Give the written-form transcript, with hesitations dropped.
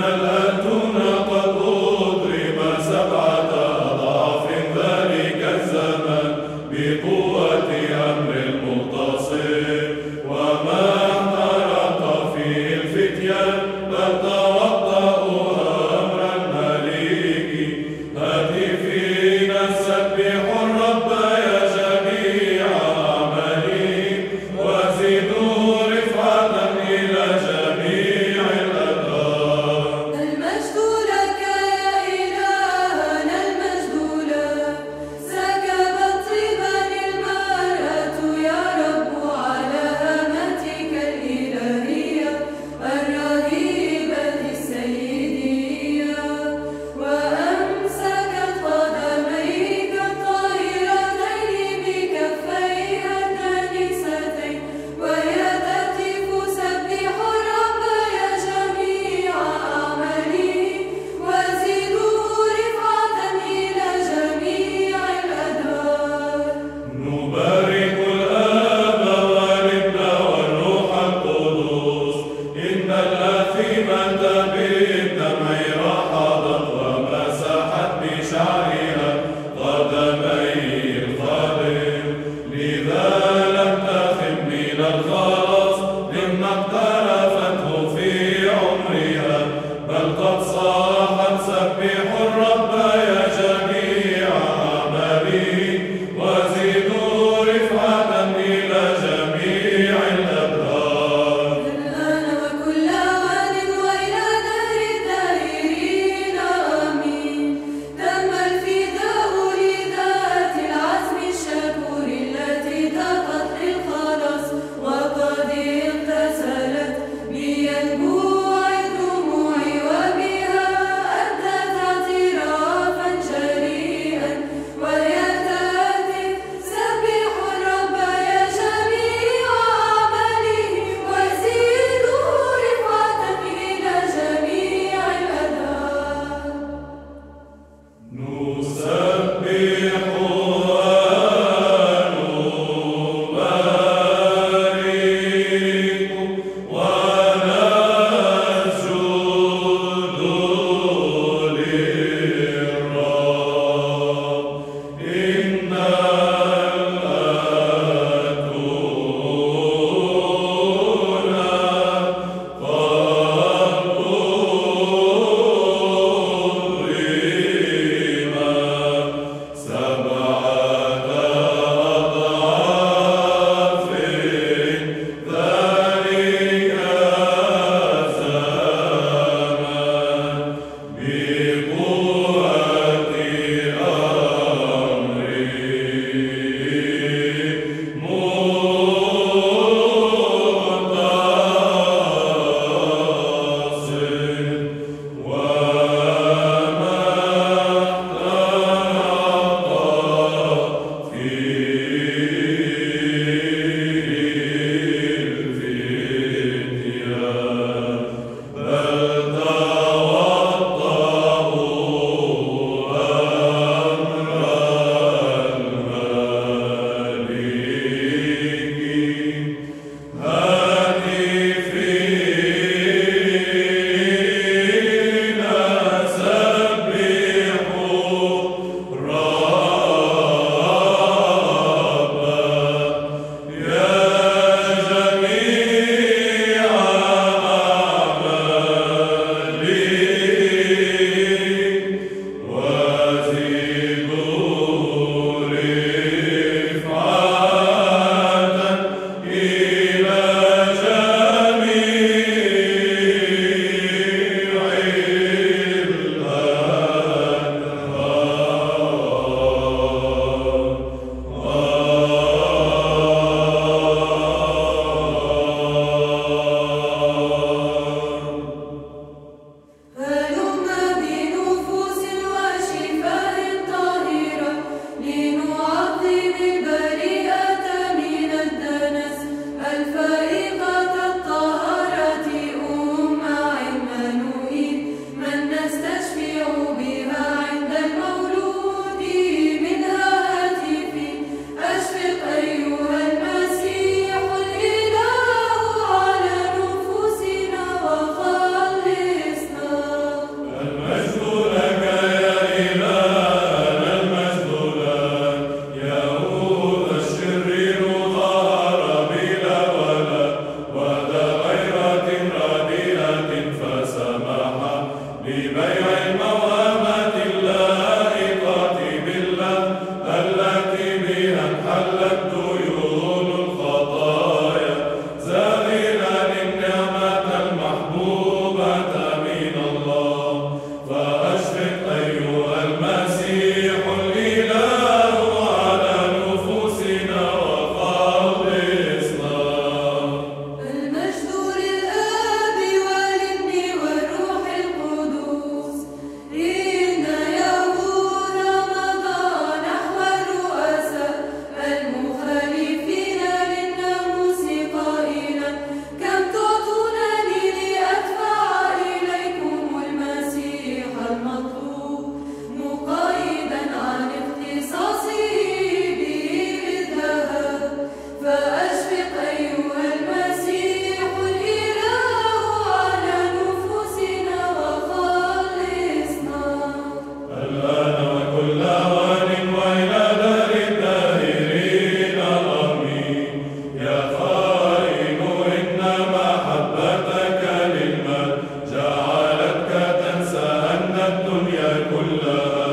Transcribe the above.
الأتون قد أضرب 7 أضعاف ذلك الزمن بقوة أمر المغتصب، وما احترق فيه الفتيان بل توضأوا أمر الملك. هاتفين سبحوا الرب يا جميع عملي، وزدوا رفعة إلى جميع الأدوار. المجد لك يا إلهنا، المجد لك. سكبت طيبا المرأة يا رب على هامتك الإلهية الرهيبة السيدية، وأمسكت قدميك الطاهرتين بكفيها الدانستين، وهي تهتف سبحوا الرب يا جميع أعمالي، وزدوا رفعة إلى جميع الأدوار. نبارك الآب والابن والروح القدس. إن الآثمة بالدمع رحضت ومسحت بشعرها قدمي الخادم، لذا لم تخف من الخلاص مما اقترفته في عمرها، بل قد صاحت سبحوا الرب يا جميع عملي، وزدوا رفعة إلى جميع الأبرار. الآن وكل آن وإلى دهر ببيع الموهبة اللائقة بالله التي بها انحلت ديون الخطايا زائلا النعمة المحبوبة من الله. فأشرق أيها المسيح الإله على نفوسنا وخلصنا. المجد للآب والابن والروح القدس. إن يهود مضى نحو الرؤساء المخالفين للناموس قائلا كم تعطونني لأدفع إليكم المسيح المطلوب مقيدا عن اختصاصه به بالذهب. فأشفق أيها المسيح الإله على نفوسنا وخلصنا. الآن وكل آوان وإلى دار الداهرين آمين. يا خائن إن محبتك للمال جعلتك تنسى أن الدنيا كلها